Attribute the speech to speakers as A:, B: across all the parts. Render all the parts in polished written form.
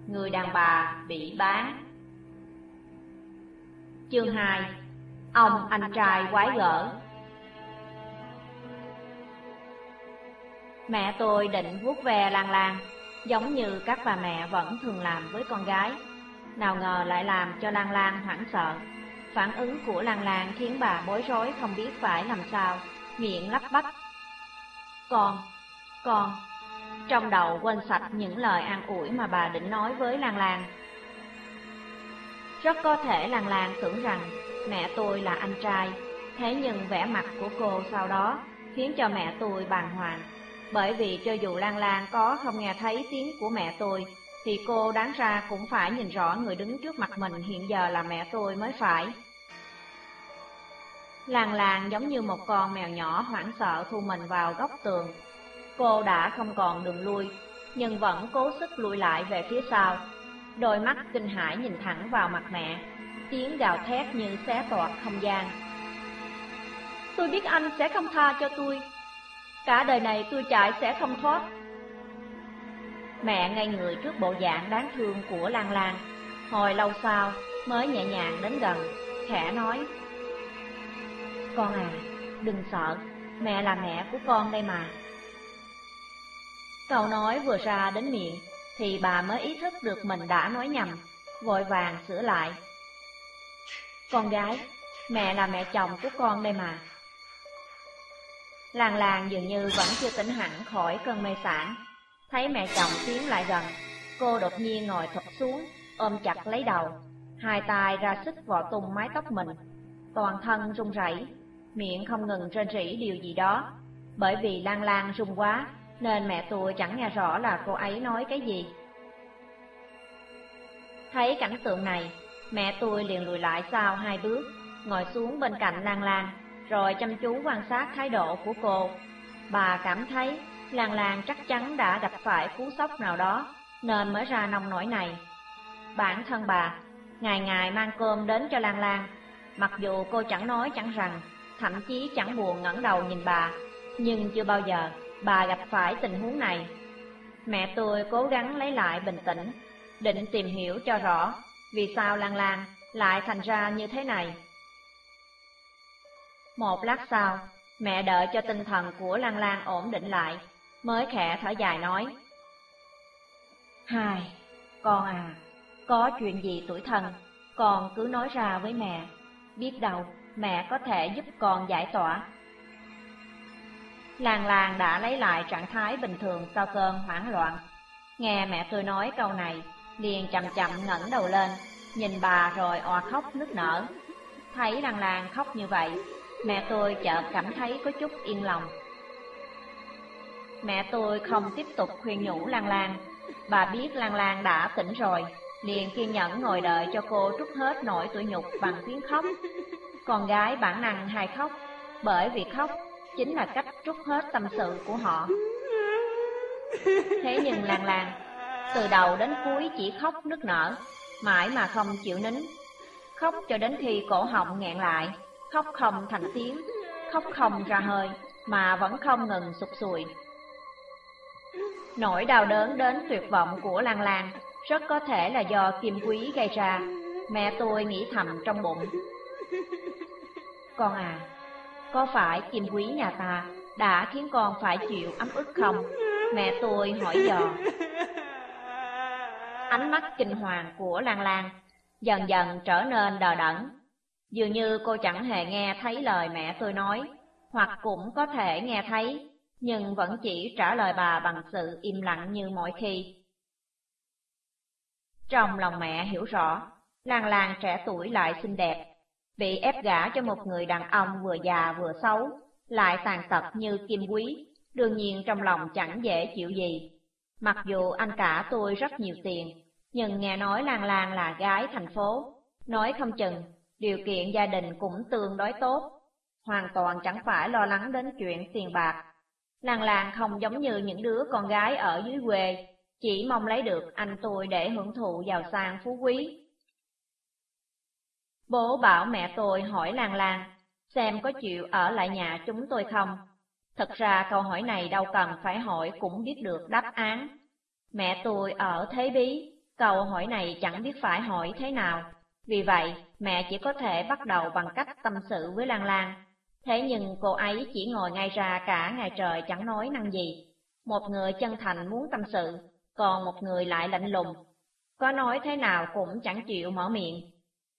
A: người đàn bà bị bán. Chương 2. Ông anh trai quái gở. Mẹ tôi định vuốt ve Lan Lan, giống như các bà mẹ vẫn thường làm với con gái. Nào ngờ lại làm cho Lan Lan hoảng sợ. Phản ứng của Lan Lan khiến bà bối rối không biết phải làm sao, miệng lắp bắp. Con, trong đầu quên sạch những lời an ủi mà bà định nói với Lan Lan. Rất có thể Lan Lan tưởng rằng mẹ tôi là anh trai, thế nhưng vẻ mặt của cô sau đó khiến cho mẹ tôi bàng hoàng. Bởi vì cho dù Lan Lan có không nghe thấy tiếng của mẹ tôi, thì cô đáng ra cũng phải nhìn rõ người đứng trước mặt mình hiện giờ là mẹ tôi mới phải. Lan Lan giống như một con mèo nhỏ hoảng sợ thu mình vào góc tường. Cô đã không còn đường lui, nhưng vẫn cố sức lùi lại về phía sau. Đôi mắt kinh hãi nhìn thẳng vào mặt mẹ, tiếng gào thét như xé toạc không gian. Tôi biết anh sẽ không tha cho tôi. Cả đời này tôi chạy sẽ không thoát. Mẹ ngây người trước bộ dạng đáng thương của Lan Lan. Hồi lâu sau mới nhẹ nhàng đến gần, khẽ nói: Con à, đừng sợ, mẹ là mẹ của con đây mà. Câu nói vừa ra đến miệng thì bà mới ý thức được mình đã nói nhầm, vội vàng sửa lại: Con gái, mẹ là mẹ chồng của con đây mà. Lan Lan dường như vẫn chưa tỉnh hẳn khỏi cơn mê sảng. Thấy mẹ chồng tiến lại gần, cô đột nhiên ngồi thụp xuống, ôm chặt lấy đầu, hai tay ra sức vò tung mái tóc mình. Toàn thân run rẩy, miệng không ngừng rên rỉ điều gì đó. Bởi vì Lan Lan run quá nên mẹ tôi chẳng nghe rõ là cô ấy nói cái gì. Thấy cảnh tượng này, mẹ tôi liền lùi lại sau 2 bước, ngồi xuống bên cạnh Lan Lan, rồi chăm chú quan sát thái độ của cô. Bà cảm thấy Lan Lan chắc chắn đã gặp phải cú sốc nào đó nên mới ra nông nổi này. Bản thân bà ngày ngày mang cơm đến cho Lan Lan, mặc dù cô chẳng nói chẳng rằng, thậm chí chẳng buồn ngẩng đầu nhìn bà, nhưng chưa bao giờ bà gặp phải tình huống này. Mẹ tôi cố gắng lấy lại bình tĩnh, định tìm hiểu cho rõ vì sao Lan Lan lại thành ra như thế này. Một lát sau, mẹ đợi cho tinh thần của Lan Lan ổn định lại, mới khẽ thở dài nói: Hai, con à, có chuyện gì tủi thân, con cứ nói ra với mẹ, biết đâu mẹ có thể giúp con giải tỏa. Lan Lan đã lấy lại trạng thái bình thường sau cơn hoảng loạn. Nghe mẹ tôi nói câu này, liền chậm chậm ngẩng đầu lên, nhìn bà rồi òa khóc nức nở. Thấy Lan Lan khóc như vậy, mẹ tôi chợt cảm thấy có chút yên lòng. Mẹ tôi không tiếp tục khuyên nhủ Lan Lan. Bà biết Lan Lan đã tỉnh rồi, liền kiên nhẫn ngồi đợi cho cô trút hết nỗi tủi nhục bằng tiếng khóc. Con gái bản năng hay khóc, bởi vì khóc chính là cách trút hết tâm sự của họ. Thế nhưng Lan Lan từ đầu đến cuối chỉ khóc nức nở, mãi mà không chịu nín. Khóc cho đến khi cổ họng nghẹn lại, khóc không thành tiếng, khóc không ra hơi, mà vẫn không ngừng sụt sùi. Nỗi đau đớn đến tuyệt vọng của Lan Lan rất có thể là do Kim Quý gây ra. Mẹ tôi nghĩ thầm trong bụng: Con à, có phải Kim Quý nhà ta đã khiến con phải chịu ấm ức không? Mẹ tôi hỏi dò. Ánh mắt kinh hoàng của Lan Lan dần dần trở nên đờ đẫn. Dường như cô chẳng hề nghe thấy lời mẹ tôi nói, hoặc cũng có thể nghe thấy, nhưng vẫn chỉ trả lời bà bằng sự im lặng như mọi khi. Trong lòng mẹ hiểu rõ, Lan Lan trẻ tuổi lại xinh đẹp, bị ép gả cho một người đàn ông vừa già vừa xấu, lại tàn tật như Kim Quý, đương nhiên trong lòng chẳng dễ chịu gì. Mặc dù anh cả tôi rất nhiều tiền, nhưng nghe nói Lan Lan là gái thành phố, nói không chừng điều kiện gia đình cũng tương đối tốt, hoàn toàn chẳng phải lo lắng đến chuyện tiền bạc. Lan Lan không giống như những đứa con gái ở dưới quê, chỉ mong lấy được anh tôi để hưởng thụ giàu sang phú quý. Bố bảo mẹ tôi hỏi Lan Lan xem có chịu ở lại nhà chúng tôi không. Thật ra câu hỏi này đâu cần phải hỏi cũng biết được đáp án. Mẹ tôi ở thế bí, Câu hỏi này chẳng biết phải hỏi thế nào, vì vậy mẹ chỉ có thể bắt đầu bằng cách tâm sự với Lan Lan. Thế nhưng cô ấy chỉ ngồi ngay ra cả ngày trời chẳng nói năng gì. Một người chân thành muốn tâm sự, còn một người lại lạnh lùng. Có nói thế nào cũng chẳng chịu mở miệng.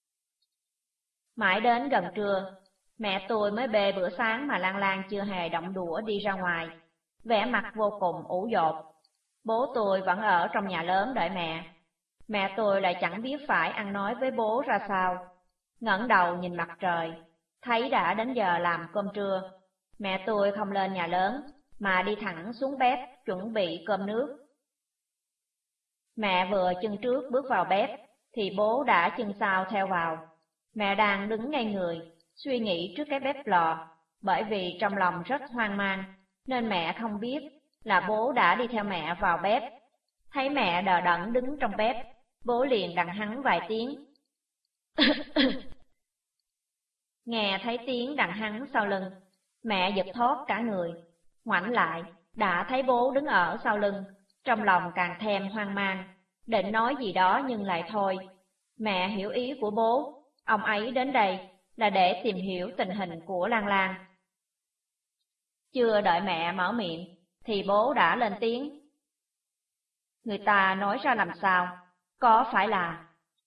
A: Mãi đến gần trưa, mẹ tôi mới bê bữa sáng mà Lan Lan chưa hề động đũa đi ra ngoài, vẻ mặt vô cùng ủ dột. Bố tôi vẫn ở trong nhà lớn đợi mẹ. Mẹ tôi lại chẳng biết phải ăn nói với bố ra sao. Ngẩng đầu nhìn mặt trời, thấy đã đến giờ làm cơm trưa. Mẹ tôi không lên nhà lớn, mà đi thẳng xuống bếp chuẩn bị cơm nước. Mẹ vừa chân trước bước vào bếp, thì bố đã chân sau theo vào. Mẹ đang đứng ngay người, suy nghĩ trước cái bếp lò, bởi vì trong lòng rất hoang mang, nên mẹ không biết là bố đã đi theo mẹ vào bếp. Thấy mẹ đờ đẫn đứng trong bếp, bố liền đặng hắn vài tiếng. Nghe thấy tiếng đặng hắn sau lưng, mẹ giật thót cả người, ngoảnh lại, đã thấy bố đứng ở sau lưng, trong lòng càng thêm hoang mang, định nói gì đó nhưng lại thôi. Mẹ hiểu ý của bố, ông ấy đến đây là để tìm hiểu tình hình của Lan Lan. Chưa đợi mẹ mở miệng, thì bố đã lên tiếng. Người ta nói ra làm sao, có phải là...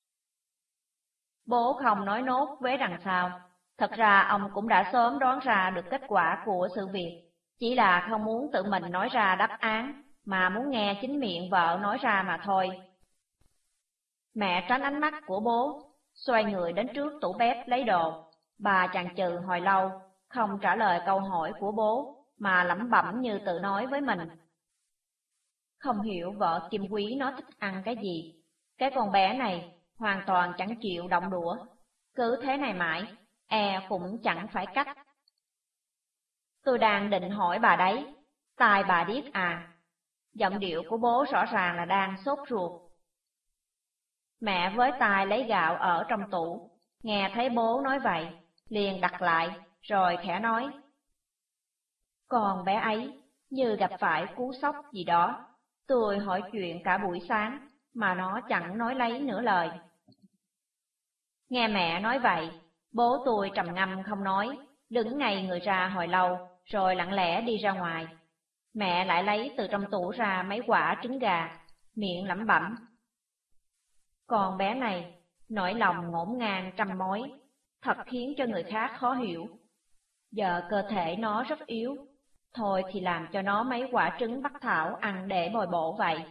A: Bố không nói nốt với đằng sau. Thật ra ông cũng đã sớm đoán ra được kết quả của sự việc, chỉ là không muốn tự mình nói ra đáp án, mà muốn nghe chính miệng vợ nói ra mà thôi. Mẹ tránh ánh mắt của bố, xoay người đến trước tủ bếp lấy đồ. Bà chần chừ hồi lâu, không trả lời câu hỏi của bố, mà lẩm bẩm như tự nói với mình. Không hiểu vợ Kim Quý nó thích ăn cái gì. Cái con bé này hoàn toàn chẳng chịu động đũa. Cứ thế này mãi, cũng chẳng phải cách. Tôi đang định hỏi bà đấy, tai bà điếc à? Giọng điệu của bố rõ ràng là đang sốt ruột. Mẹ với tay lấy gạo ở trong tủ, nghe thấy bố nói vậy, liền đặt lại, rồi khẽ nói. Còn bé ấy, như gặp phải cú sốc gì đó, tôi hỏi chuyện cả buổi sáng, mà nó chẳng nói lấy nửa lời. Nghe mẹ nói vậy, bố tôi trầm ngâm không nói, đứng ngay người ra hồi lâu, rồi lặng lẽ đi ra ngoài. Mẹ lại lấy từ trong tủ ra mấy quả trứng gà, miệng lẩm bẩm. Con bé này, nỗi lòng ngổn ngang trăm mối, thật khiến cho người khác khó hiểu. Giờ cơ thể nó rất yếu, thôi thì làm cho nó mấy quả trứng bắc thảo ăn để bồi bổ vậy.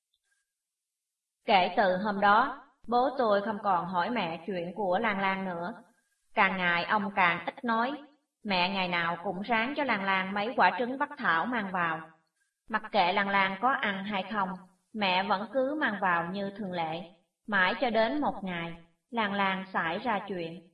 A: Kể từ hôm đó, bố tôi không còn hỏi mẹ chuyện của Lan Lan nữa. Càng ngày ông càng ít nói, mẹ ngày nào cũng ráng cho Lan Lan mấy quả trứng bắc thảo mang vào. Mặc kệ Lan Lan có ăn hay không, mẹ vẫn cứ mang vào như thường lệ, mãi cho đến một ngày, Lan Lan xảy ra chuyện.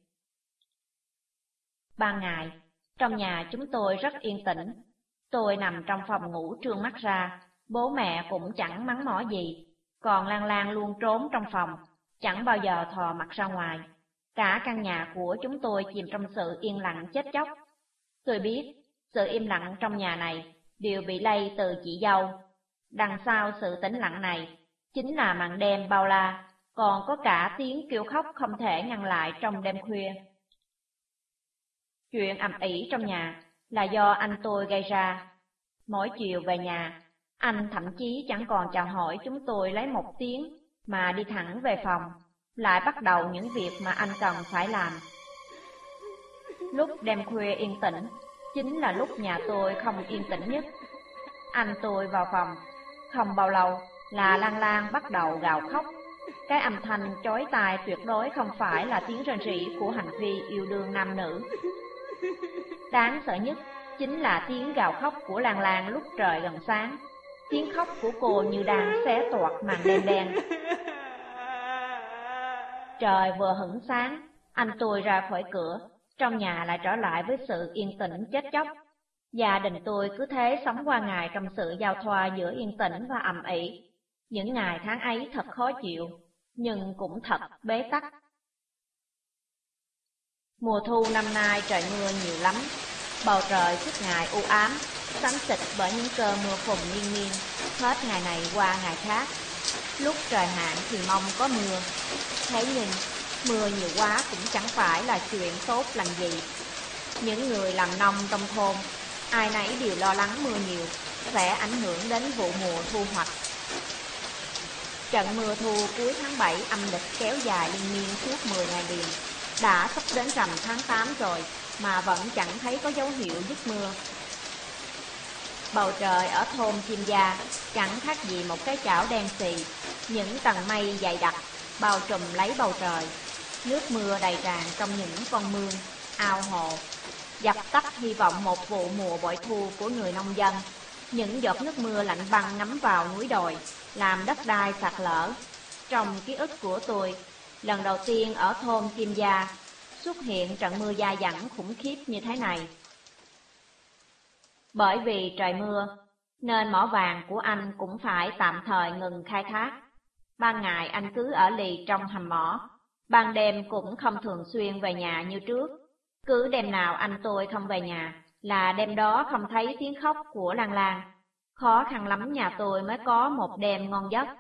A: Ban ngày, trong nhà chúng tôi rất yên tĩnh. Tôi nằm trong phòng ngủ trương mắt ra, bố mẹ cũng chẳng mắng mỏ gì, còn Lan Lan luôn trốn trong phòng, chẳng bao giờ thò mặt ra ngoài. Cả căn nhà của chúng tôi chìm trong sự yên lặng chết chóc. Tôi biết, sự im lặng trong nhà này đều bị lây từ chị dâu. Đằng sau sự tĩnh lặng này, chính là màn đêm bao la, còn có cả tiếng kêu khóc không thể ngăn lại trong đêm khuya. Chuyện ầm ĩ trong nhà là do anh tôi gây ra. Mỗi chiều về nhà, anh thậm chí chẳng còn chào hỏi chúng tôi lấy một tiếng, mà đi thẳng về phòng, lại bắt đầu những việc mà anh cần phải làm. Lúc đêm khuya yên tĩnh, chính là lúc nhà tôi không yên tĩnh nhất. Anh tôi vào phòng, không bao lâu là Lan Lan bắt đầu gào khóc. Cái âm thanh chói tai tuyệt đối không phải là tiếng rên rỉ của hành vi yêu đương nam nữ. Đáng sợ nhất chính là tiếng gào khóc của Lan Lan lúc trời gần sáng. Tiếng khóc của cô như đang xé toạc màn đêm đen. Trời vừa hửng sáng, anh tôi ra khỏi cửa, trong nhà lại trở lại với sự yên tĩnh chết chóc. Gia đình tôi cứ thế sống qua ngày trong sự giao thoa giữa yên tĩnh và ầm ĩ. Những ngày tháng ấy thật khó chịu, nhưng cũng thật bế tắc. Mùa thu năm nay trời mưa nhiều lắm, bầu trời suốt ngày u ám, xám xịt bởi những cơn mưa phùn liên miên, hết ngày này qua ngày khác. lúc trời hạn thì mong có mưa. Thế nhưng, mưa nhiều quá cũng chẳng phải là chuyện tốt lành gì. Những người làm nông trong thôn, ai nấy đều lo lắng mưa nhiều sẽ ảnh hưởng đến vụ mùa thu hoạch. Trận mưa thu cuối tháng 7 âm lịch kéo dài liên miên suốt 10 ngày liền, đã sắp đến rằm tháng 8 rồi mà vẫn chẳng thấy có dấu hiệu dứt mưa. Bầu trời ở thôn Chim Gia chẳng khác gì một cái chảo đen xì, những tầng mây dày đặc bao trùm lấy bầu trời. Nước mưa đầy tràn trong những con mương, ao hồ, dập tắt hy vọng một vụ mùa bội thu của người nông dân. Những giọt nước mưa lạnh băng ngấm vào núi đồi, làm đất đai sạt lở. Trong ký ức của tôi, lần đầu tiên ở thôn Chim Gia xuất hiện trận mưa dai dẳng khủng khiếp như thế này. Bởi vì trời mưa, nên mỏ vàng của anh cũng phải tạm thời ngừng khai thác. Ban ngày anh cứ ở lì trong hầm mỏ, ban đêm cũng không thường xuyên về nhà như trước. Cứ đêm nào anh tôi không về nhà, là đêm đó không thấy tiếng khóc của Lan Lan. Khó khăn lắm nhà tôi mới có một đêm ngon giấc.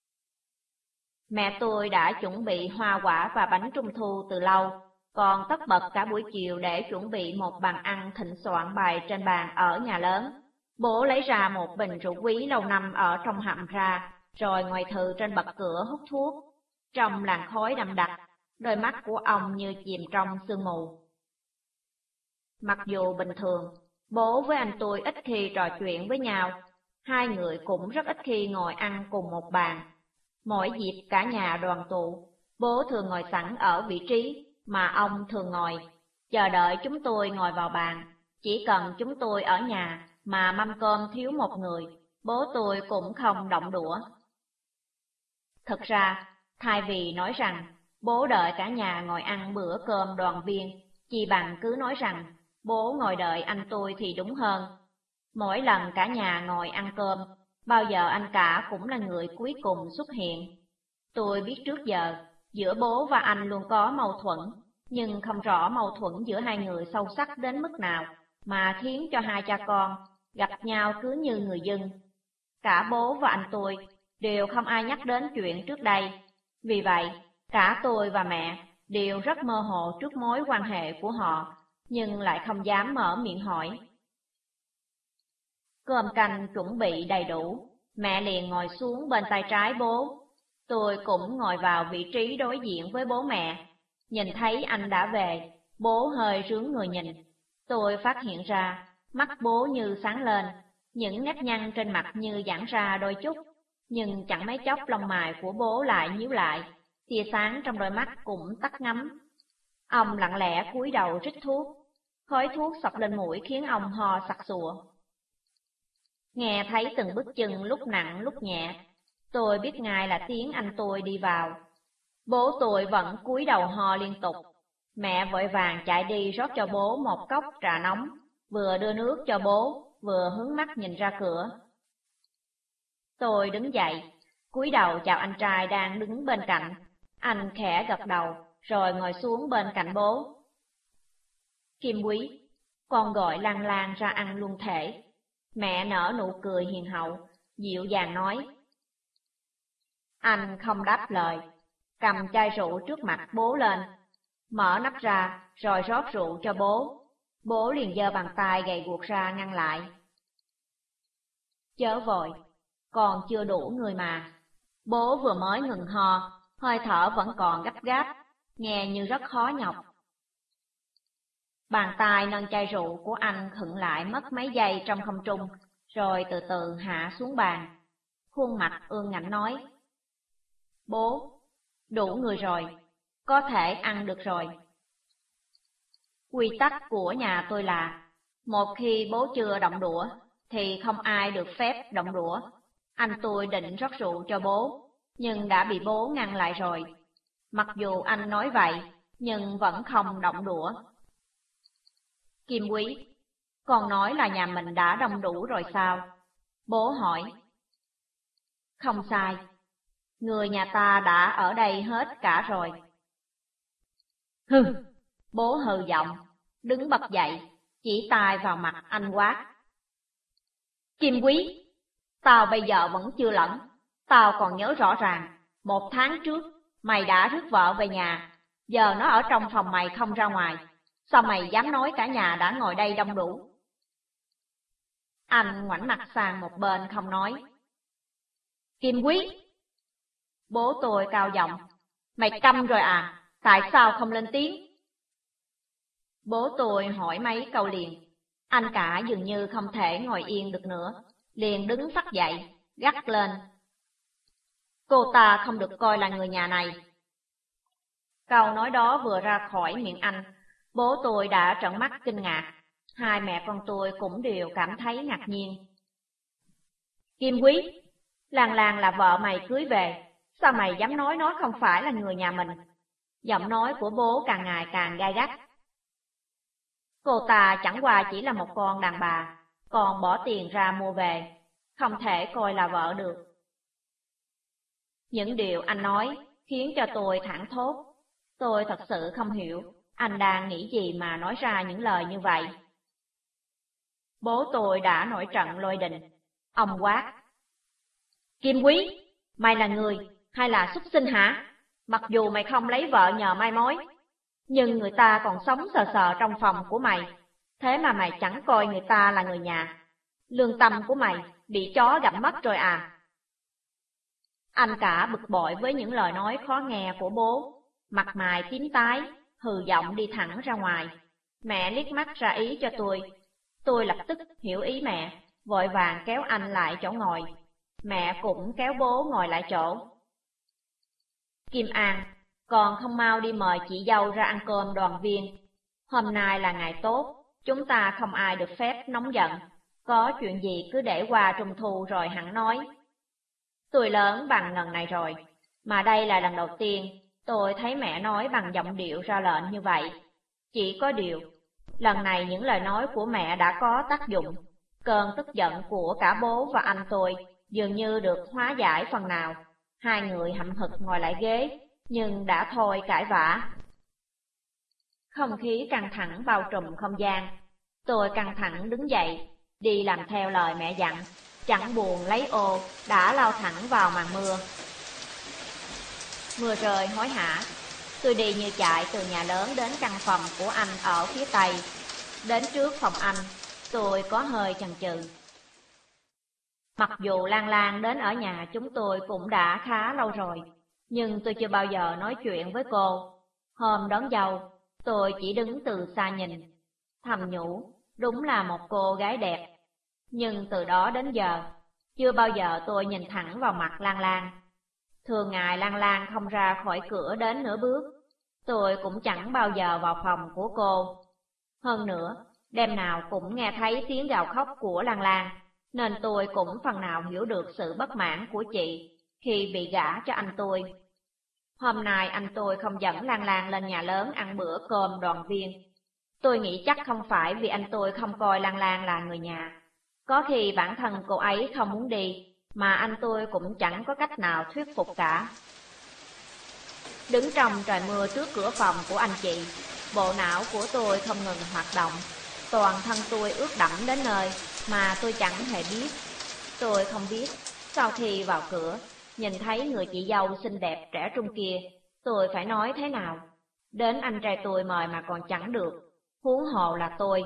A: Mẹ tôi đã chuẩn bị hoa quả và bánh trung thu từ lâu, còn tất bật cả buổi chiều để chuẩn bị một bàn ăn thịnh soạn bày trên bàn ở nhà lớn. Bố lấy ra một bình rượu quý lâu năm ở trong hầm ra, rồi ngồi thừ trên bậc cửa hút thuốc. Trong làn khói đậm đặc, đôi mắt của ông như chìm trong sương mù. Mặc dù bình thường, bố với anh tôi ít khi trò chuyện với nhau, hai người cũng rất ít khi ngồi ăn cùng một bàn. Mỗi dịp cả nhà đoàn tụ, bố thường ngồi sẵn ở vị trí mà ông thường ngồi, chờ đợi chúng tôi ngồi vào bàn. Chỉ cần chúng tôi ở nhà mà mâm cơm thiếu một người, bố tôi cũng không động đũa. Thực ra, thay vì nói rằng bố đợi cả nhà ngồi ăn bữa cơm đoàn viên, chi bằng cứ nói rằng bố ngồi đợi anh tôi thì đúng hơn. Mỗi lần cả nhà ngồi ăn cơm, bao giờ anh cả cũng là người cuối cùng xuất hiện. Tôi biết trước giờ, giữa bố và anh luôn có mâu thuẫn, nhưng không rõ mâu thuẫn giữa hai người sâu sắc đến mức nào mà khiến cho hai cha con gặp nhau cứ như người dưng. Cả bố và anh tôi đều không ai nhắc đến chuyện trước đây. Vì vậy, cả tôi và mẹ đều rất mơ hồ trước mối quan hệ của họ, nhưng lại không dám mở miệng hỏi. Cơm canh chuẩn bị đầy đủ, mẹ liền ngồi xuống bên tay trái bố. Tôi cũng ngồi vào vị trí đối diện với bố mẹ. Nhìn thấy anh đã về, bố hơi rướn người nhìn. Tôi phát hiện ra, mắt bố như sáng lên, những nếp nhăn trên mặt như giãn ra đôi chút. Nhưng chẳng mấy chốc lông mày của bố lại nhíu lại, tia sáng trong đôi mắt cũng tắt ngấm. Ông lặng lẽ cúi đầu rít thuốc, khói thuốc xộc lên mũi khiến ông ho sặc sụa. Nghe thấy từng bước chân lúc nặng lúc nhẹ, tôi biết ngay là tiếng anh tôi đi vào. Bố tôi vẫn cúi đầu ho liên tục. Mẹ vội vàng chạy đi rót cho bố một cốc trà nóng, vừa đưa nước cho bố, vừa hướng mắt nhìn ra cửa. Tôi đứng dậy, cúi đầu chào anh trai đang đứng bên cạnh. Anh khẽ gật đầu, rồi ngồi xuống bên cạnh bố. Kim Quý, con gọi Lan Lan ra ăn luôn thể. Mẹ nở nụ cười hiền hậu, dịu dàng nói. Anh không đáp lời, cầm chai rượu trước mặt bố lên, mở nắp ra rồi rót rượu cho bố. Bố liền giơ bàn tay gầy guộc ra ngăn lại. Chớ vội, còn chưa đủ người mà. Bố vừa mới ngừng ho, hơi thở vẫn còn gấp gáp, nghe như rất khó nhọc. Bàn tay nâng chai rượu của anh khựng lại mất mấy giây trong không trung, rồi từ từ hạ xuống bàn. Khuôn mặt ương ngạnh nói. Bố, đủ người rồi, có thể ăn được rồi. Quy tắc của nhà tôi là, một khi bố chưa động đũa, thì không ai được phép động đũa. Anh tôi định rót rượu cho bố, nhưng đã bị bố ngăn lại rồi. Mặc dù anh nói vậy, nhưng vẫn không động đũa. Kim Quý, con nói là nhà mình đã đông đủ rồi sao? Bố hỏi. Không sai, người nhà ta đã ở đây hết cả rồi. Hừ, bố hừ giọng, đứng bật dậy, chỉ tay vào mặt anh quát. Kim Quý, tao bây giờ vẫn chưa lẫn, Tao còn nhớ rõ ràng, 1 tháng trước, mày đã rước vợ về nhà, giờ nó ở trong phòng mày không ra ngoài. Sao mày dám nói cả nhà đã ngồi đây đông đủ? Anh ngoảnh mặt sang một bên không nói. Kim Quý! Bố tôi cao giọng. Mày câm rồi à? Tại sao không lên tiếng? Bố tôi hỏi mấy câu liền. Anh cả dường như không thể ngồi yên được nữa, liền đứng phắt dậy, gắt lên. Cô ta không được coi là người nhà này. Câu nói đó vừa ra khỏi miệng anh, bố tôi đã trợn mắt kinh ngạc. Hai mẹ con tôi cũng đều cảm thấy ngạc nhiên. Kim Quý, Lan Lan là vợ mày cưới về, sao mày dám nói nó không phải là người nhà mình? Giọng nói của bố càng ngày càng gay gắt. Cô ta chẳng qua chỉ là một con đàn bà, còn bỏ tiền ra mua về, không thể coi là vợ được. Những điều anh nói khiến cho tôi thảng thốt. Tôi thật sự không hiểu anh đang nghĩ gì mà nói ra những lời như vậy. Bố tôi đã nổi trận lôi đình. Ông quát. Kim Quý, mày là người hay là súc sinh hả? Mặc dù mày không lấy vợ nhờ mai mối, nhưng người ta còn sống sờ sờ trong phòng của mày, thế mà mày chẳng coi người ta là người nhà. Lương tâm của mày bị chó gặm mất rồi à? Anh cả bực bội với những lời nói khó nghe của bố, mặt mày tím tái, hừ giọng đi thẳng ra ngoài. Mẹ liếc mắt ra ý cho tôi lập tức hiểu ý mẹ, vội vàng kéo anh lại chỗ ngồi. Mẹ cũng kéo bố ngồi lại chỗ. Kim An, còn không mau đi mời chị dâu ra ăn cơm đoàn viên. Hôm nay là ngày tốt, chúng ta không ai được phép nóng giận. Có chuyện gì cứ để qua Trung thu rồi hẳn nói. Tôi lớn bằng ngần này rồi, mà đây là lần đầu tiên tôi thấy mẹ nói bằng giọng điệu ra lệnh như vậy. Chỉ có điều, lần này những lời nói của mẹ đã có tác dụng. Cơn tức giận của cả bố và anh tôi dường như được hóa giải phần nào. Hai người hậm hực ngồi lại ghế, nhưng đã thôi cãi vã. Không khí căng thẳng bao trùm không gian. Tôi căng thẳng đứng dậy, đi làm theo lời mẹ dặn, chẳng buồn lấy ô, đã lao thẳng vào màn mưa. Mưa rơi hối hả, tôi đi như chạy từ nhà lớn đến căn phòng của anh ở phía tây. Đến trước phòng anh, tôi có hơi chần chừ. Mặc dù Lan Lan đến ở nhà chúng tôi cũng đã khá lâu rồi, nhưng tôi chưa bao giờ nói chuyện với cô. Hôm đón dâu, tôi chỉ đứng từ xa nhìn, thầm nhủ, đúng là một cô gái đẹp. Nhưng từ đó đến giờ, chưa bao giờ tôi nhìn thẳng vào mặt Lan Lan. Thường ngày Lan Lan không ra khỏi cửa đến nửa bước, tôi cũng chẳng bao giờ vào phòng của cô. Hơn nữa, đêm nào cũng nghe thấy tiếng gào khóc của Lan Lan, nên tôi cũng phần nào hiểu được sự bất mãn của chị khi bị gả cho anh tôi. Hôm nay anh tôi không dẫn Lan Lan lên nhà lớn ăn bữa cơm đoàn viên. Tôi nghĩ chắc không phải vì anh tôi không coi Lan Lan là người nhà. Có khi bản thân cô ấy không muốn đi, mà anh tôi cũng chẳng có cách nào thuyết phục cả. Đứng trong trời mưa trước cửa phòng của anh chị, bộ não của tôi không ngừng hoạt động. Toàn thân tôi ướt đẫm đến nơi mà tôi chẳng hề biết. Tôi không biết, sau khi vào cửa, nhìn thấy người chị dâu xinh đẹp trẻ trung kia, tôi phải nói thế nào. Đến anh trai tôi mời mà còn chẳng được, huống hồ là tôi.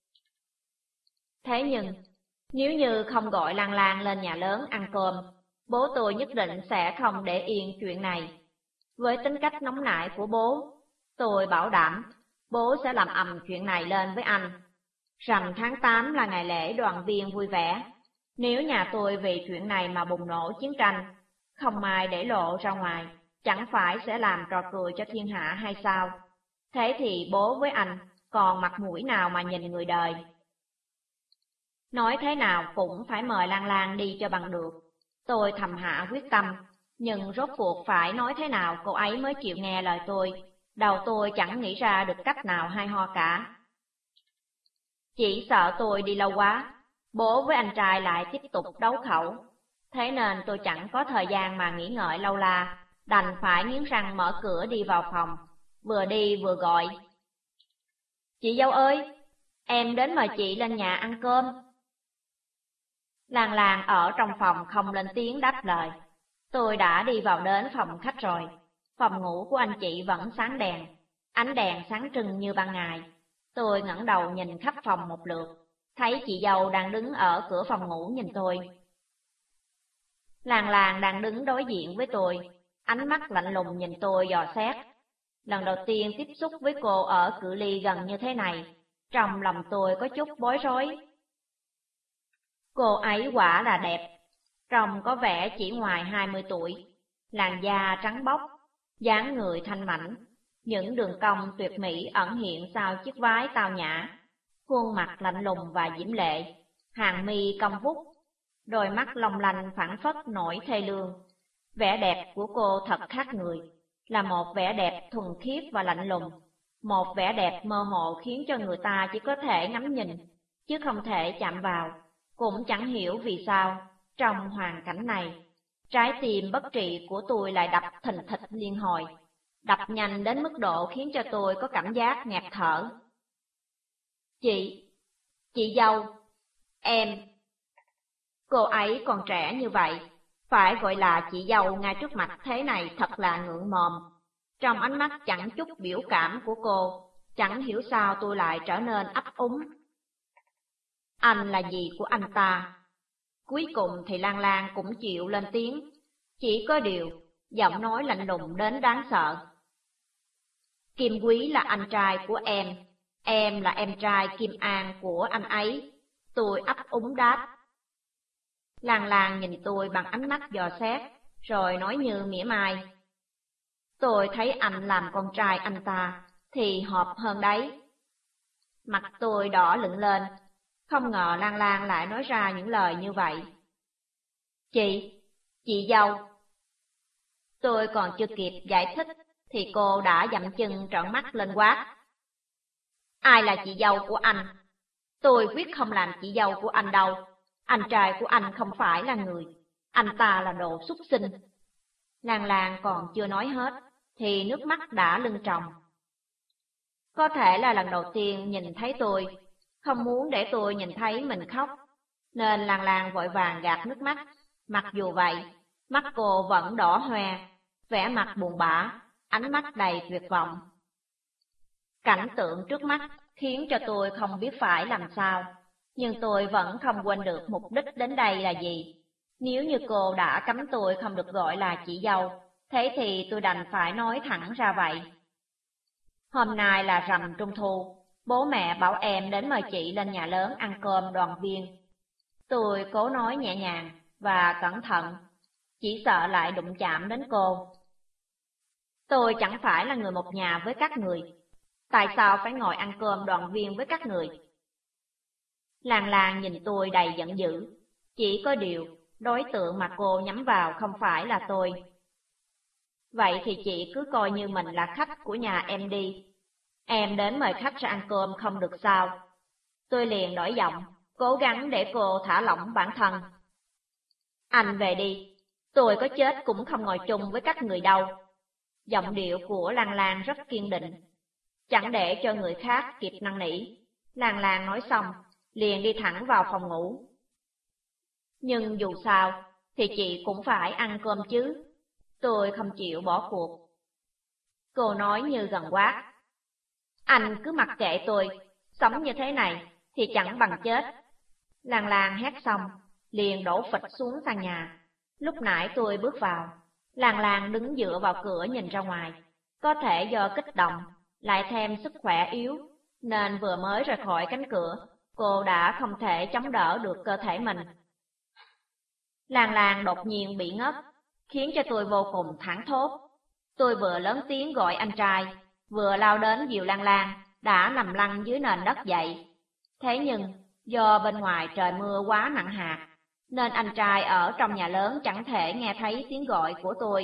A: Thế nhưng, nếu như không gọi Lan Lan lên nhà lớn ăn cơm, bố tôi nhất định sẽ không để yên chuyện này. Với tính cách nóng nảy của bố, tôi bảo đảm bố sẽ làm ầm chuyện này lên với anh. Rằm tháng 8 là ngày lễ đoàn viên vui vẻ. Nếu nhà tôi vì chuyện này mà bùng nổ chiến tranh, không ai để lộ ra ngoài, chẳng phải sẽ làm trò cười cho thiên hạ hay sao? Thế thì bố với anh còn mặt mũi nào mà nhìn người đời? Nói thế nào cũng phải mời Lan Lan đi cho bằng được. Tôi thầm hạ quyết tâm, nhưng rốt cuộc phải nói thế nào cô ấy mới chịu nghe lời tôi. Đầu tôi chẳng nghĩ ra được cách nào hay ho cả. Chỉ sợ tôi đi lâu quá, bố với anh trai lại tiếp tục đấu khẩu. Thế nên tôi chẳng có thời gian mà nghĩ ngợi lâu la, đành phải nghiến răng mở cửa đi vào phòng, vừa đi vừa gọi. Chị dâu ơi, em đến mời chị lên nhà ăn cơm. Lan Lan ở trong phòng không lên tiếng đáp lời. Tôi đã đi vào đến phòng khách rồi. Phòng ngủ của anh chị vẫn sáng đèn, ánh đèn sáng trưng như ban ngày. Tôi ngẩng đầu nhìn khắp phòng một lượt, thấy chị dâu đang đứng ở cửa phòng ngủ nhìn tôi. Làng làng đang đứng đối diện với tôi, ánh mắt lạnh lùng nhìn tôi dò xét. Lần đầu tiên tiếp xúc với cô ở cự ly gần như thế này, trong lòng tôi có chút bối rối. Cô ấy quả là đẹp, trông có vẻ chỉ ngoài 20 tuổi, làn da trắng bóc, dáng người thanh mảnh, những đường cong tuyệt mỹ ẩn hiện sau chiếc váy tao nhã, khuôn mặt lạnh lùng và diễm lệ, hàng mi cong vút, đôi mắt long lanh phảng phất nỗi thê lương. Vẻ đẹp của cô thật khác người, là một vẻ đẹp thuần khiết và lạnh lùng, một vẻ đẹp mơ hồ khiến cho người ta chỉ có thể ngắm nhìn, chứ không thể chạm vào. Cũng chẳng hiểu vì sao, trong hoàn cảnh này, trái tim bất trị của tôi lại đập thình thịch liên hồi, đập nhanh đến mức độ khiến cho tôi có cảm giác nghẹt thở. Chị dâu, em. Cô ấy còn trẻ như vậy, phải gọi là chị dâu ngay trước mặt thế này thật là ngượng mồm. Trong ánh mắt chẳng chút biểu cảm của cô, chẳng hiểu sao tôi lại trở nên ấp úng. Anh là gì của anh ta? Cuối cùng thì Lan Lan cũng chịu lên tiếng, chỉ có điều, giọng nói lạnh lùng đến đáng sợ. Kim Quý là anh trai của em là em trai Kim An của anh ấy. Tôi ấp úng đáp. Lan Lan nhìn tôi bằng ánh mắt dò xét, rồi nói như mỉa mai. Tôi thấy anh làm con trai anh ta, thì hợp hơn đấy. Mặt tôi đỏ lựng lên, không ngờ Lan Lan lại nói ra những lời như vậy. Chị dâu. Tôi còn chưa kịp giải thích, thì cô đã dậm chân trợn mắt lên quát. Ai là chị dâu của anh? Tôi quyết không làm chị dâu của anh đâu. Anh trai của anh không phải là người, anh ta là đồ súc sinh. Lan Lan còn chưa nói hết, thì nước mắt đã lưng tròng. Có thể là lần đầu tiên nhìn thấy tôi, không muốn để tôi nhìn thấy mình khóc, nên Lan Lan vội vàng gạt nước mắt. Mặc dù vậy, mắt cô vẫn đỏ hoe, vẻ mặt buồn bã, ánh mắt đầy tuyệt vọng. Cảnh tượng trước mắt khiến cho tôi không biết phải làm sao, nhưng tôi vẫn không quên được mục đích đến đây là gì. Nếu như cô đã cấm tôi không được gọi là chị dâu, thế thì tôi đành phải nói thẳng ra vậy. Hôm nay là rằm Trung Thu, bố mẹ bảo em đến mời chị lên nhà lớn ăn cơm đoàn viên. Tôi cố nói nhẹ nhàng và cẩn thận, chỉ sợ lại đụng chạm đến cô. Tôi chẳng phải là người một nhà với các người, tại sao phải ngồi ăn cơm đoàn viên với các người? Lan Lan nhìn tôi đầy giận dữ, chỉ có điều đối tượng mà cô nhắm vào không phải là tôi. Vậy thì chị cứ coi như mình là khách của nhà em đi. Em đến mời khách ra ăn cơm không được sao? Tôi liền đổi giọng, cố gắng để cô thả lỏng bản thân. Anh về đi, tôi có chết cũng không ngồi chung với các người đâu. Giọng điệu của Lan Lan rất kiên định, chẳng để cho người khác kịp năn nỉ. Lan Lan nói xong, liền đi thẳng vào phòng ngủ. Nhưng dù sao, thì chị cũng phải ăn cơm chứ. Tôi không chịu bỏ cuộc. Cô nói như gần quát. Anh cứ mặc kệ tôi, sống như thế này thì chẳng bằng chết. Lan Lan hét xong, liền đổ phịch xuống sàn nhà. Lúc nãy tôi bước vào, Lan Lan đứng dựa vào cửa nhìn ra ngoài. Có thể do kích động, lại thêm sức khỏe yếu, nên vừa mới rời khỏi cánh cửa, cô đã không thể chống đỡ được cơ thể mình. Lan Lan đột nhiên bị ngất, khiến cho tôi vô cùng thảng thốt. Tôi vừa lớn tiếng gọi anh trai, vừa lao đến dìu Lan Lan, đã nằm lăn dưới nền đất dậy. Thế nhưng, do bên ngoài trời mưa quá nặng hạt, nên anh trai ở trong nhà lớn chẳng thể nghe thấy tiếng gọi của tôi.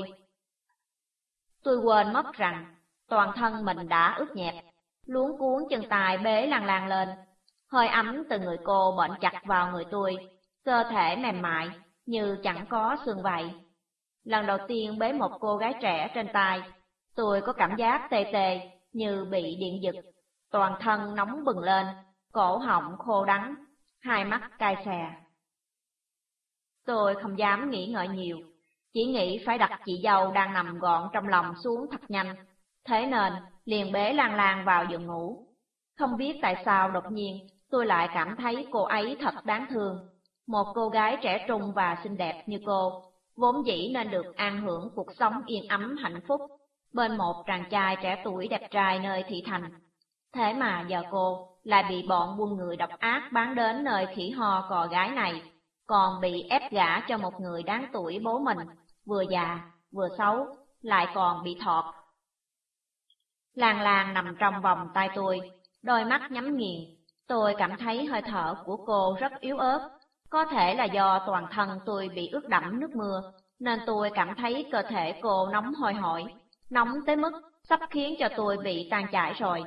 A: Tôi quên mất rằng, toàn thân mình đã ướt nhẹp, luống cuống chân tay bế Lan Lan lên. Hơi ấm từ người cô bệnh chặt vào người tôi, cơ thể mềm mại, như chẳng có xương vậy. Lần đầu tiên bế một cô gái trẻ trên tay, tôi có cảm giác tê tê như bị điện giật, toàn thân nóng bừng lên, cổ họng khô đắng, hai mắt cay xè. Tôi không dám nghĩ ngợi nhiều, chỉ nghĩ phải đặt chị dâu đang nằm gọn trong lòng xuống thật nhanh, thế nên liền bế Lan Lan vào giường ngủ. Không biết tại sao đột nhiên tôi lại cảm thấy cô ấy thật đáng thương. Một cô gái trẻ trung và xinh đẹp như cô, vốn dĩ nên được an hưởng cuộc sống yên ấm hạnh phúc bên một chàng trai trẻ tuổi đẹp trai nơi thị thành. Thế mà giờ cô lại bị bọn buôn người độc ác bán đến nơi khỉ ho cò gái này, còn bị ép gả cho một người đáng tuổi bố mình, vừa già, vừa xấu, lại còn bị thọt. Lan Lan nằm trong vòng tay tôi, đôi mắt nhắm nghiền. Tôi cảm thấy hơi thở của cô rất yếu ớt. Có thể là do toàn thân tôi bị ướt đẫm nước mưa, nên tôi cảm thấy cơ thể cô nóng hôi hổi, nóng tới mức sắp khiến cho tôi bị tan chảy rồi.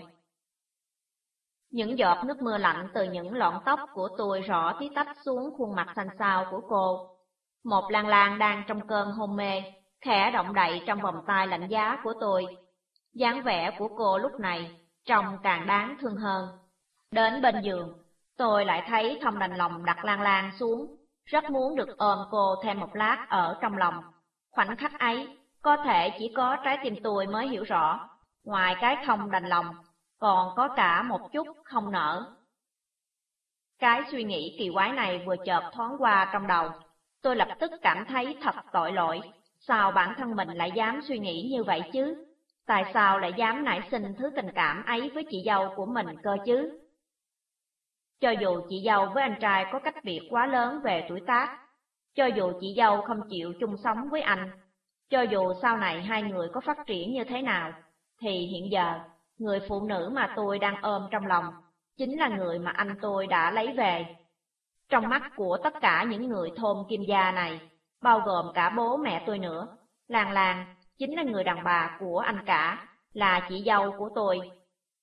A: Những giọt nước mưa lạnh từ những lọn tóc của tôi rỏ tí tách xuống khuôn mặt xanh xao của cô. Một Lan Lan đang trong cơn hôn mê, khẽ động đậy trong vòng tay lạnh giá của tôi. Dáng vẻ của cô lúc này trông càng đáng thương hơn. Đến bên giường, tôi lại thấy không đành lòng đặt Lan Lan xuống, rất muốn được ôm cô thêm một lát ở trong lòng. Khoảnh khắc ấy, có thể chỉ có trái tim tôi mới hiểu rõ, ngoài cái không đành lòng, còn có cả một chút không nỡ. Cái suy nghĩ kỳ quái này vừa chợt thoáng qua trong đầu, tôi lập tức cảm thấy thật tội lỗi. Sao bản thân mình lại dám suy nghĩ như vậy chứ? Tại sao lại dám nảy sinh thứ tình cảm ấy với chị dâu của mình cơ chứ? Cho dù chị dâu với anh trai có cách biệt quá lớn về tuổi tác, cho dù chị dâu không chịu chung sống với anh, cho dù sau này hai người có phát triển như thế nào, thì hiện giờ, người phụ nữ mà tôi đang ôm trong lòng, chính là người mà anh tôi đã lấy về. Trong mắt của tất cả những người thôn Kim Gia này, bao gồm cả bố mẹ tôi nữa, Lan Lan chính là người đàn bà của anh cả, là chị dâu của tôi.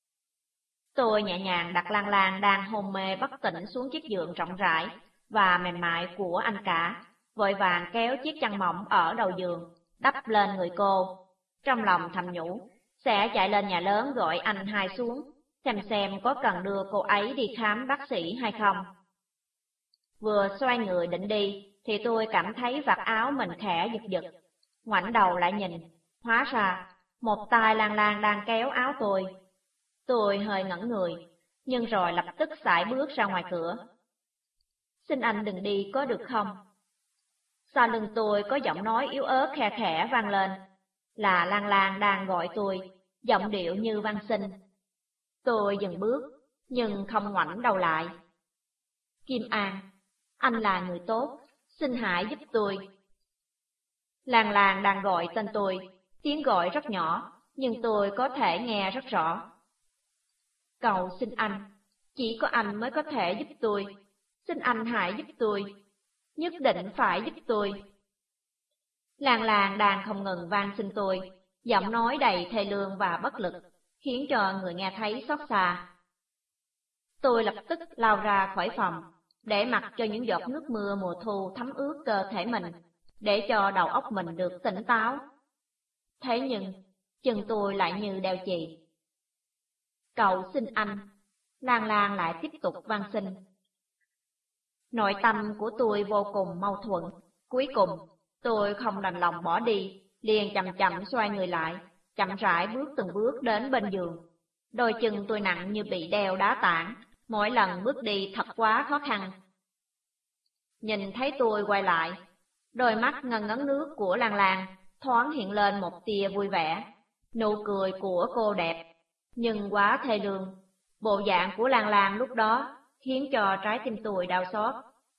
A: Tôi nhẹ nhàng đặt Lan Lan đang hôn mê bất tỉnh xuống chiếc giường rộng rãi và mềm mại của anh cả, vội vàng kéo chiếc chăn mỏng ở đầu giường, đắp lên người cô. Trong lòng thầm nhủ, sẽ chạy lên nhà lớn gọi anh hai xuống, xem có cần đưa cô ấy đi khám bác sĩ hay không. Vừa xoay người định đi, thì tôi cảm thấy vạt áo mình khẽ giật giật. Ngoảnh đầu lại nhìn, hóa ra, một tay Lan Lan đang kéo áo tôi. Tôi hơi ngẩn người, nhưng rồi lập tức sải bước ra ngoài cửa. Xin anh đừng đi có được không? Sau lưng tôi có giọng nói yếu ớt khe khẽ vang lên, là Lan Lan đang gọi tôi, giọng điệu như van xin. Tôi dừng bước, nhưng không ngoảnh đầu lại. Kim An, anh là người tốt, xin hãy giúp tôi. Lan Lan đang gọi tên tôi, tiếng gọi rất nhỏ, nhưng tôi có thể nghe rất rõ. Cầu xin anh, chỉ có anh mới có thể giúp tôi. Xin anh hãy giúp tôi, nhất định phải giúp tôi. Lan Lan đang không ngừng van xin tôi, giọng nói đầy thê lương và bất lực, khiến cho người nghe thấy xót xa. Tôi lập tức lao ra khỏi phòng, để mặc cho những giọt nước mưa mùa thu thấm ướt cơ thể mình, để cho đầu óc mình được tỉnh táo. Thế nhưng, chân tôi lại như đeo chì. Cầu xin anh, Lan Lan lại tiếp tục van xin. Nội tâm của tôi vô cùng mâu thuẫn. Cuối cùng, tôi không đành lòng bỏ đi, liền chậm chậm xoay người lại, chậm rãi bước từng bước đến bên giường. Đôi chân tôi nặng như bị đeo đá tảng, mỗi lần bước đi thật quá khó khăn. Nhìn thấy tôi quay lại, đôi mắt ngần ngấn nước của Lan Lan thoáng hiện lên một tia vui vẻ. Nụ cười của cô đẹp, nhưng quá thê lương. Bộ dạng của Lan Lan lúc đó khiến cho trái tim tôi đau xót.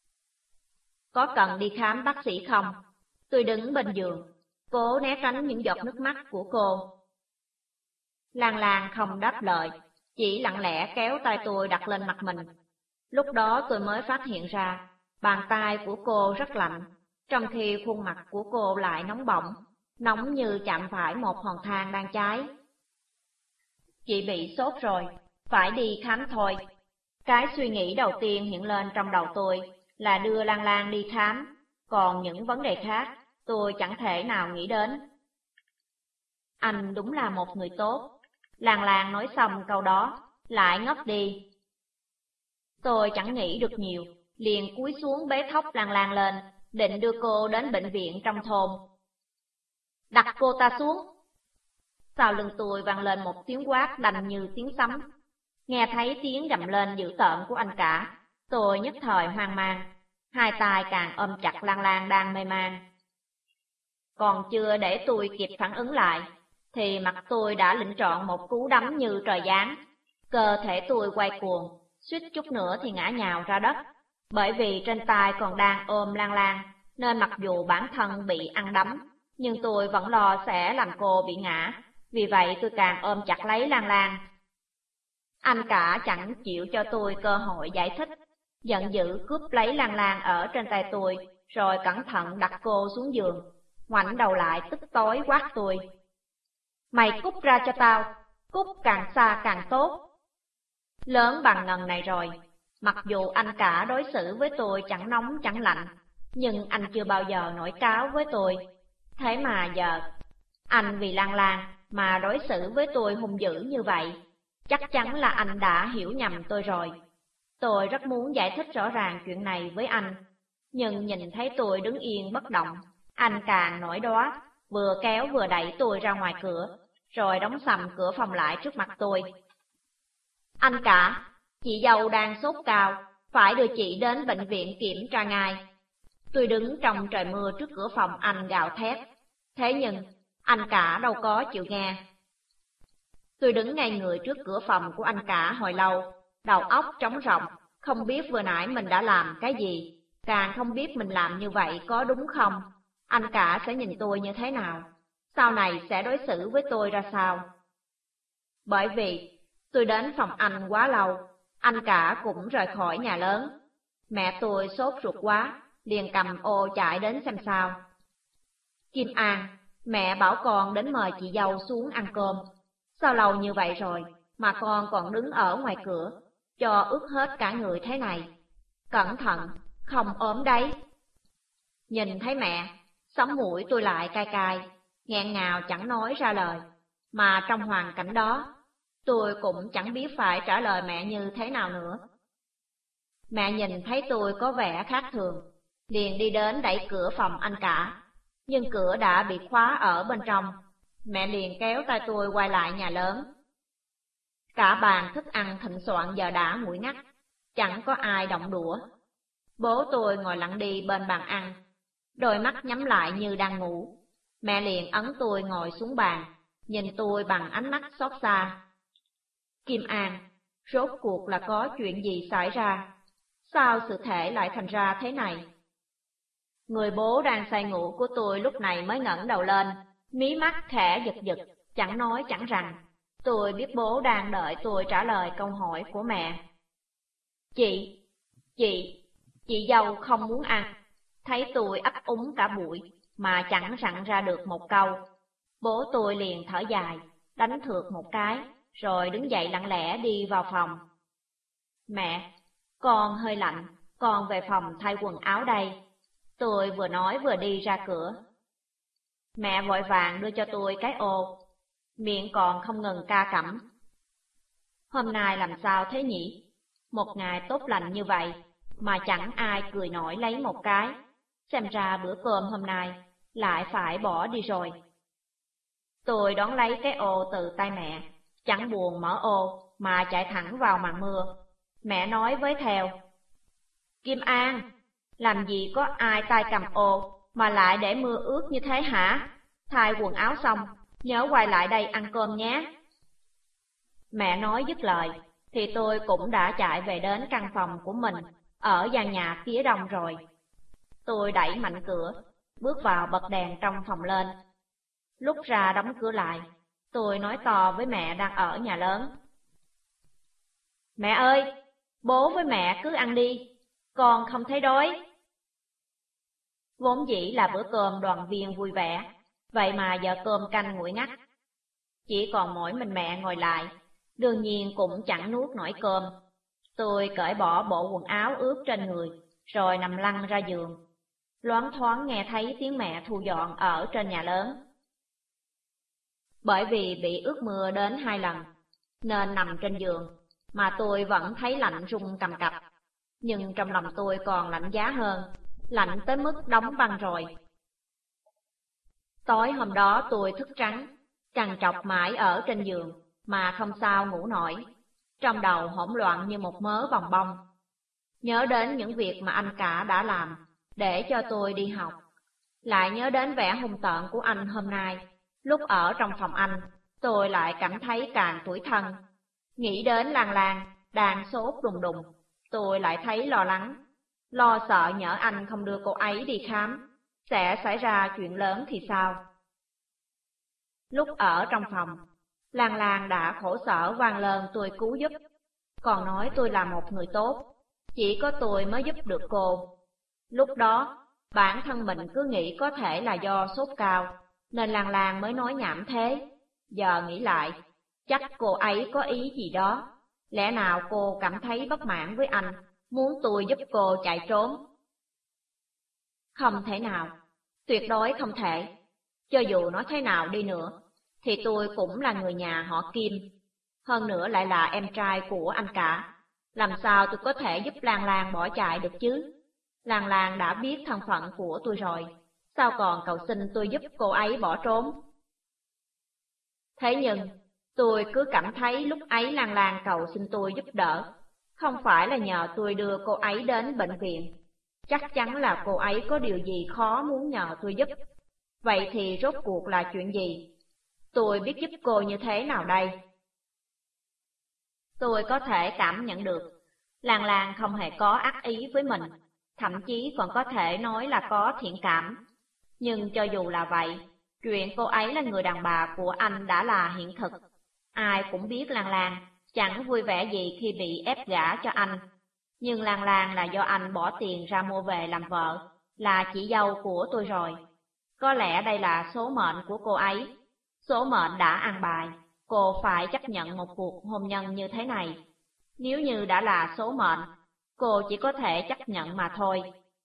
A: Có cần đi khám bác sĩ không? Tôi đứng bên giường, cố né tránh những giọt nước mắt của cô. Lan Lan không đáp lời, chỉ lặng lẽ kéo tay tôi đặt lên mặt mình. Lúc đó tôi mới phát hiện ra, bàn tay của cô rất lạnh, trong khi khuôn mặt của cô lại nóng bỏng, nóng như chạm phải một hòn than đang cháy. Chị bị sốt rồi, phải đi khám thôi. Cái suy nghĩ đầu tiên hiện lên trong đầu tôi là đưa Lan Lan đi khám, còn những vấn đề khác tôi chẳng thể nào nghĩ đến. Anh đúng là một người tốt. Lan Lan nói xong câu đó, lại ngất đi. Tôi chẳng nghĩ được nhiều, liền cúi xuống bế thốc Lan Lan lên, định đưa cô đến bệnh viện trong thôn. Đặt cô ta xuống. Sau lưng tôi vang lên một tiếng quát đành như tiếng sấm. Nghe thấy tiếng gầm lên dữ tợn của anh cả, tôi nhất thời hoang mang, hai tay càng ôm chặt Lan Lan đang mê man. Còn chưa để tôi kịp phản ứng lại, thì mặt tôi đã lĩnh trọn một cú đấm như trời giáng. Cơ thể tôi quay cuồng, suýt chút nữa thì ngã nhào ra đất. Bởi vì trên tay còn đang ôm Lan Lan, nên mặc dù bản thân bị ăn đấm, nhưng tôi vẫn lo sẽ làm cô bị ngã. Vì vậy tôi càng ôm chặt lấy Lan Lan. Anh cả chẳng chịu cho tôi cơ hội giải thích, giận dữ cướp lấy Lan Lan ở trên tay tôi, rồi cẩn thận đặt cô xuống giường, ngoảnh đầu lại tức tối quát tôi. Mày cút ra cho tao, cút càng xa càng tốt. Lớn bằng ngần này rồi, mặc dù anh cả đối xử với tôi chẳng nóng chẳng lạnh, nhưng anh chưa bao giờ nổi cáu với tôi. Thế mà giờ, anh vì Lan Lan mà đối xử với tôi hung dữ như vậy. Chắc chắn là anh đã hiểu nhầm tôi rồi. Tôi rất muốn giải thích rõ ràng chuyện này với anh, nhưng nhìn thấy tôi đứng yên bất động, anh càng nổi đoá, vừa kéo vừa đẩy tôi ra ngoài cửa, rồi đóng sầm cửa phòng lại trước mặt tôi. Anh cả, chị dâu đang sốt cao, phải đưa chị đến bệnh viện kiểm tra ngay. Tôi đứng trong trời mưa trước cửa phòng anh gào thét, thế nhưng anh cả đâu có chịu nghe. Tôi đứng ngay người trước cửa phòng của anh cả hồi lâu, đầu óc trống rỗng, không biết vừa nãy mình đã làm cái gì, càng không biết mình làm như vậy có đúng không, anh cả sẽ nhìn tôi như thế nào, sau này sẽ đối xử với tôi ra sao. Bởi vì tôi đến phòng anh quá lâu, anh cả cũng rời khỏi nhà lớn. Mẹ tôi sốt ruột quá, liền cầm ô chạy đến xem sao. Kim An, mẹ bảo con đến mời chị dâu xuống ăn cơm. Sao lâu như vậy rồi mà con còn đứng ở ngoài cửa, cho ướt hết cả người thế này. Cẩn thận, không ốm đấy. Nhìn thấy mẹ, sống mũi tôi lại cay cay, nghẹn ngào chẳng nói ra lời. Mà trong hoàn cảnh đó, tôi cũng chẳng biết phải trả lời mẹ như thế nào nữa. Mẹ nhìn thấy tôi có vẻ khác thường, liền đi đến đẩy cửa phòng anh cả, nhưng cửa đã bị khóa ở bên trong. Mẹ liền kéo tay tôi quay lại nhà lớn. Cả bàn thức ăn thịnh soạn giờ đã nguội ngắt, chẳng có ai động đũa. Bố tôi ngồi lặng đi bên bàn ăn, đôi mắt nhắm lại như đang ngủ. Mẹ liền ấn tôi ngồi xuống bàn, nhìn tôi bằng ánh mắt xót xa. Kim An, rốt cuộc là có chuyện gì xảy ra? Sao sự thể lại thành ra thế này? Người bố đang say ngủ của tôi lúc này mới ngẩng đầu lên, mí mắt khẽ giật giật, chẳng nói chẳng rằng. Tôi biết bố đang đợi tôi trả lời câu hỏi của mẹ. Chị dâu không muốn ăn. Thấy tôi ấp úng cả buổi mà chẳng rặn ra được một câu. Bố tôi liền thở dài, đánh thượt một cái, rồi đứng dậy lặng lẽ đi vào phòng. Mẹ, con hơi lạnh, con về phòng thay quần áo đây. Tôi vừa nói vừa đi ra cửa. Mẹ vội vàng đưa cho tôi cái ô, miệng còn không ngừng ca cẩm. Hôm nay làm sao thế nhỉ? Một ngày tốt lành như vậy, mà chẳng ai cười nổi lấy một cái. Xem ra bữa cơm hôm nay lại phải bỏ đi rồi. Tôi đón lấy cái ô từ tay mẹ, chẳng buồn mở ô mà chạy thẳng vào màn mưa. Mẹ nói với theo. Kim An, làm gì có ai tay cầm ô mà lại để mưa ướt như thế hả? Thay quần áo xong, nhớ quay lại đây ăn cơm nhé. Mẹ nói dứt lời, thì tôi cũng đã chạy về đến căn phòng của mình, ở gian nhà phía đông rồi. Tôi đẩy mạnh cửa, bước vào bật đèn trong phòng lên. Lúc ra đóng cửa lại, tôi nói to với mẹ đang ở nhà lớn. Mẹ ơi, bố với mẹ cứ ăn đi, con không thấy đói. Vốn dĩ là bữa cơm đoàn viên vui vẻ, vậy mà giờ cơm canh nguội ngắt. Chỉ còn mỗi mình mẹ ngồi lại, đương nhiên cũng chẳng nuốt nổi cơm. Tôi cởi bỏ bộ quần áo ướt trên người, rồi nằm lăn ra giường. Loáng thoáng nghe thấy tiếng mẹ thu dọn ở trên nhà lớn. Bởi vì bị ướt mưa đến 2 lần, nên nằm trên giường, mà tôi vẫn thấy lạnh run cầm cập. Nhưng trong lòng tôi còn lạnh giá hơn, lạnh tới mức đóng băng rồi. Tối hôm đó tôi thức trắng, trằn trọc mãi ở trên giường, mà không sao ngủ nổi. Trong đầu hỗn loạn như một mớ bòng bong. Nhớ đến những việc mà anh cả đã làm, để cho tôi đi học. Lại nhớ đến vẻ hung tợn của anh hôm nay. Lúc ở trong phòng anh, tôi lại cảm thấy càng tủi thân. Nghĩ đến Lan Lan, đang sốt đùng đùng, tôi lại thấy lo lắng. Lo sợ nhỡ anh không đưa cô ấy đi khám, sẽ xảy ra chuyện lớn thì sao? Lúc ở trong phòng, Lan Lan đã khổ sở van lơn tôi cứu giúp, còn nói tôi là một người tốt, chỉ có tôi mới giúp được cô. Lúc đó, bản thân mình cứ nghĩ có thể là do sốt cao, nên Lan Lan mới nói nhảm thế. Giờ nghĩ lại, chắc cô ấy có ý gì đó. Lẽ nào cô cảm thấy bất mãn với anh, muốn tôi giúp cô chạy trốn? Không thể nào, tuyệt đối không thể. Cho dù nói thế nào đi nữa, thì tôi cũng là người nhà họ Kim. Hơn nữa lại là em trai của anh cả. Làm sao tôi có thể giúp Lan Lan bỏ chạy được chứ? Lan Lan đã biết thân phận của tôi rồi, sao còn cầu xin tôi giúp cô ấy bỏ trốn? Thế nhưng, tôi cứ cảm thấy lúc ấy Lan Lan cầu xin tôi giúp đỡ, không phải là nhờ tôi đưa cô ấy đến bệnh viện. Chắc chắn là cô ấy có điều gì khó muốn nhờ tôi giúp. Vậy thì rốt cuộc là chuyện gì? Tôi biết giúp cô như thế nào đây? Tôi có thể cảm nhận được, Lan Lan không hề có ác ý với mình, thậm chí còn có thể nói là có thiện cảm. Nhưng cho dù là vậy, chuyện cô ấy là người đàn bà của anh đã là hiện thực. Ai cũng biết Lan Lan chẳng vui vẻ gì khi bị ép gả cho anh. Nhưng Lan Lan là do anh bỏ tiền ra mua về làm vợ, là chị dâu của tôi rồi. Có lẽ đây là số mệnh của cô ấy. Số mệnh đã an bài, cô phải chấp nhận một cuộc hôn nhân như thế này. Nếu như đã là số mệnh, cô chỉ có thể chấp nhận mà thôi.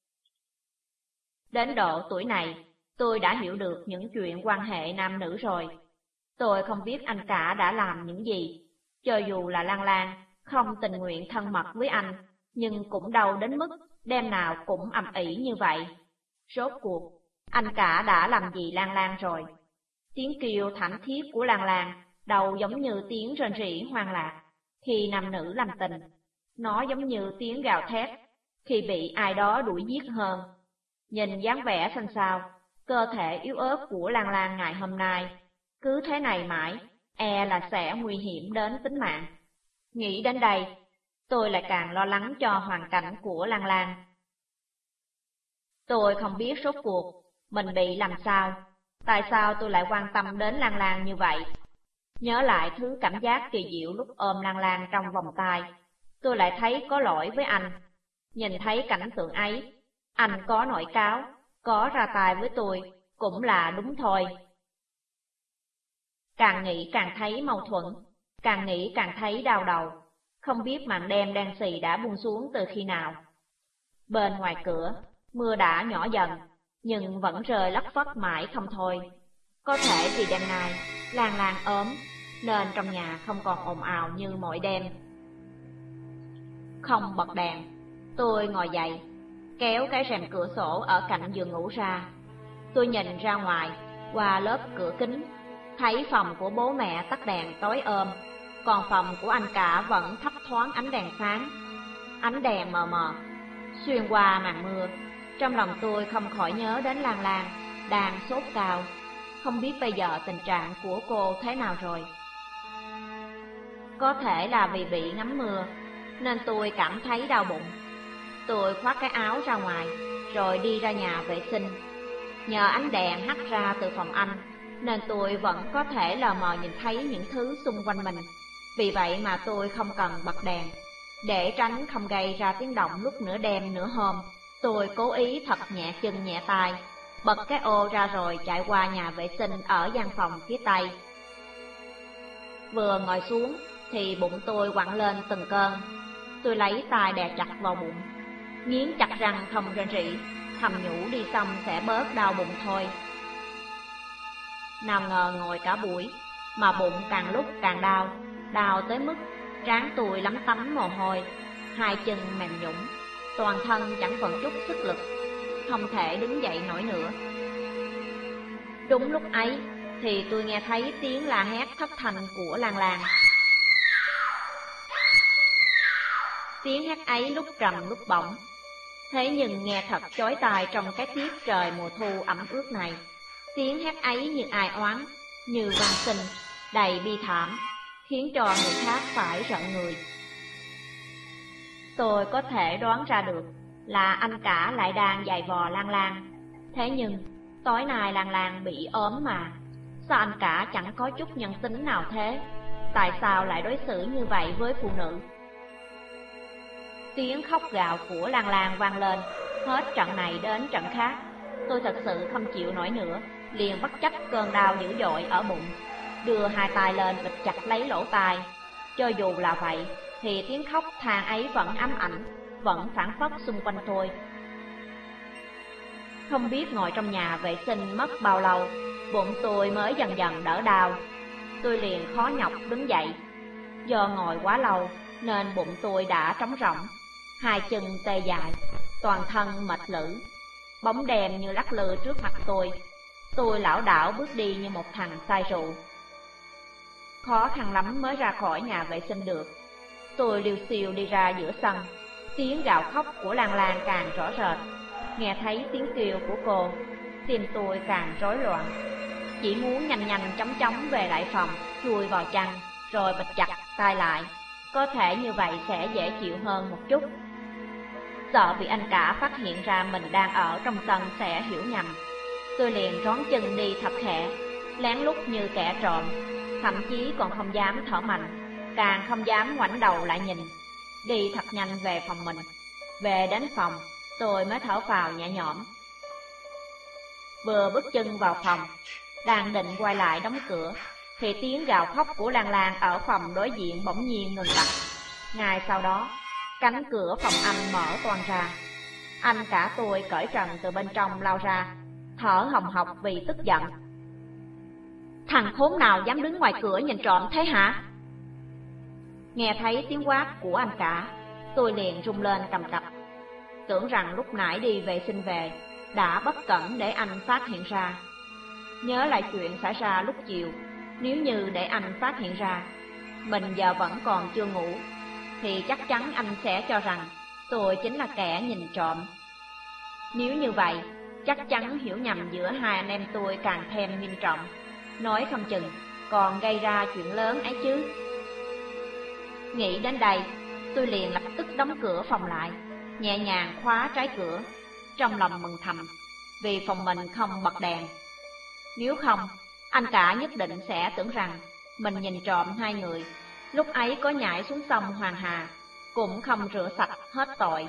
A: Đến độ tuổi này, tôi đã hiểu được những chuyện quan hệ nam nữ rồi. Tôi không biết anh cả đã làm những gì. Cho dù là Lan Lan không tình nguyện thân mật với anh, nhưng cũng đâu đến mức đêm nào cũng ầm ĩ như vậy. Rốt cuộc, anh cả đã làm gì Lan Lan rồi? Tiếng kêu thảm thiết của Lan Lan đâu giống như tiếng rên rỉ hoang lạc khi nam nữ làm tình. Nó giống như tiếng gào thét khi bị ai đó đuổi giết hơn. Nhìn dáng vẻ xanh xao, cơ thể yếu ớt của Lan Lan ngày hôm nay, cứ thế này mãi, e là sẽ nguy hiểm đến tính mạng. Nghĩ đến đây, tôi lại càng lo lắng cho hoàn cảnh của Lan Lan. Tôi không biết rốt cuộc mình bị làm sao, tại sao tôi lại quan tâm đến Lan Lan như vậy. Nhớ lại thứ cảm giác kỳ diệu lúc ôm Lan Lan trong vòng tay, tôi lại thấy có lỗi với anh. Nhìn thấy cảnh tượng ấy, anh có nổi cáo, có ra tay với tôi, cũng là đúng thôi. Càng nghĩ càng thấy mâu thuẫn, càng nghĩ càng thấy đau đầu, không biết màn đêm đen xì đã buông xuống từ khi nào. Bên ngoài cửa, mưa đã nhỏ dần, nhưng vẫn rơi lất phất mãi không thôi. Có thể vì đêm nay, Lan Lan ốm, nên trong nhà không còn ồn ào như mọi đêm. Không bật đèn, tôi ngồi dậy, kéo cái rèm cửa sổ ở cạnh giường ngủ ra. Tôi nhìn ra ngoài, qua lớp cửa kính, thấy phòng của bố mẹ tắt đèn tối ôm, còn phòng của anh cả vẫn thấp thoáng ánh đèn sáng. Ánh đèn mờ mờ, xuyên qua màn mưa, trong lòng tôi không khỏi nhớ đến Lan Lan, đang sốt cao. Không biết bây giờ tình trạng của cô thế nào rồi. Có thể là vì bị ngắm mưa, nên tôi cảm thấy đau bụng. Tôi khoác cái áo ra ngoài, rồi đi ra nhà vệ sinh. Nhờ ánh đèn hắt ra từ phòng anh, nên tôi vẫn có thể lờ mờ nhìn thấy những thứ xung quanh mình. Vì vậy mà tôi không cần bật đèn. Để tránh không gây ra tiếng động lúc nửa đêm nửa hôm, tôi cố ý thật nhẹ chân nhẹ tay, bật cái ô ra rồi chạy qua nhà vệ sinh ở gian phòng phía tây. Vừa ngồi xuống thì bụng tôi quặn lên từng cơn. Tôi lấy tay đè chặt vào bụng, nghiến chặt răng không rên rỉ, thầm nhủ đi xong sẽ bớt đau bụng thôi. Nào ngờ ngồi cả buổi mà bụng càng lúc càng đau, đau tới mức trán tôi lấm tấm mồ hôi, hai chân mềm nhũn, toàn thân chẳng còn chút sức lực. không thể đứng dậy nổi nữa. Đúng lúc ấy thì tôi nghe thấy tiếng la hét thất thanh của Lan Lan. Tiếng hét ấy lúc trầm lúc bổng, thế nhưng nghe thật chói tai trong cái tiết trời mùa thu ẩm ướt này. Tiếng hét ấy như ai oán, như van xin, đầy bi thảm, khiến cho người khác phải rợn người. Tôi có thể đoán ra được là anh cả lại đang giày vò Lan Lan. Thế nhưng tối nay Lan Lan bị ốm mà, sao anh cả chẳng có chút nhân tính nào thế? Tại sao lại đối xử như vậy với phụ nữ? Tiếng khóc gào của Lan Lan vang lên, hết trận này đến trận khác. Tôi thật sự không chịu nổi nữa, liền bất chấp cơn đau dữ dội ở bụng, đưa hai tay lên bịt chặt lấy lỗ tai. Cho dù là vậy, thì tiếng khóc than ấy vẫn ám ảnh, vẫn phản phất xung quanh tôi. Không biết ngồi trong nhà vệ sinh mất bao lâu, bụng tôi mới dần dần đỡ đau. Tôi liền khó nhọc đứng dậy. Do ngồi quá lâu nên bụng tôi đã trống rỗng, hai chân tê dại, toàn thân mệt lử. Bóng đèn như lắc lư trước mặt tôi lảo đảo bước đi như một thằng say rượu. Khó khăn lắm mới ra khỏi nhà vệ sinh được. Tôi liều xiêu đi ra giữa sân. Tiếng gào khóc của Lan Lan càng rõ rệt. Nghe thấy tiếng kêu của cô, tim tôi càng rối loạn. Chỉ muốn nhanh nhanh chóng chóng về lại phòng, chui vào chăn, rồi bịt chặt tay lại. Có thể như vậy sẽ dễ chịu hơn một chút. Sợ bị anh cả phát hiện ra mình đang ở trong sân sẽ hiểu nhầm, tôi liền rón chân đi thật khẽ, lén lút như kẻ trộm, thậm chí còn không dám thở mạnh, càng không dám ngoảnh đầu lại nhìn. Đi thật nhanh về phòng mình. Về đến phòng, tôi mới thở phào nhẹ nhõm. Vừa bước chân vào phòng, đang định quay lại đóng cửa, thì tiếng gào khóc của Lan Lan ở phòng đối diện bỗng nhiên ngừng bặt. Ngay sau đó, cánh cửa phòng anh mở toang ra. Anh cả tôi cởi trần từ bên trong lao ra, thở hồng hộc vì tức giận. Thằng khốn nào dám đứng ngoài cửa nhìn trộm thế hả? Nghe thấy tiếng quát của anh cả, tôi liền rung lên cầm cập. Tưởng rằng lúc nãy đi vệ sinh về đã bất cẩn để anh phát hiện ra. Nhớ lại chuyện xảy ra lúc chiều, nếu như để anh phát hiện ra mình giờ vẫn còn chưa ngủ, thì chắc chắn anh sẽ cho rằng tôi chính là kẻ nhìn trộm. Nếu như vậy, chắc chắn hiểu nhầm giữa hai anh em tôi càng thêm nghiêm trọng, nói không chừng còn gây ra chuyện lớn ấy chứ. Nghĩ đến đây, tôi liền lập tức đóng cửa phòng lại, nhẹ nhàng khóa trái cửa, trong lòng mừng thầm vì phòng mình không bật đèn. Nếu không, anh cả nhất định sẽ tưởng rằng mình nhìn trộm hai người, lúc ấy có nhảy xuống sông Hoàng Hà cũng không rửa sạch hết tội.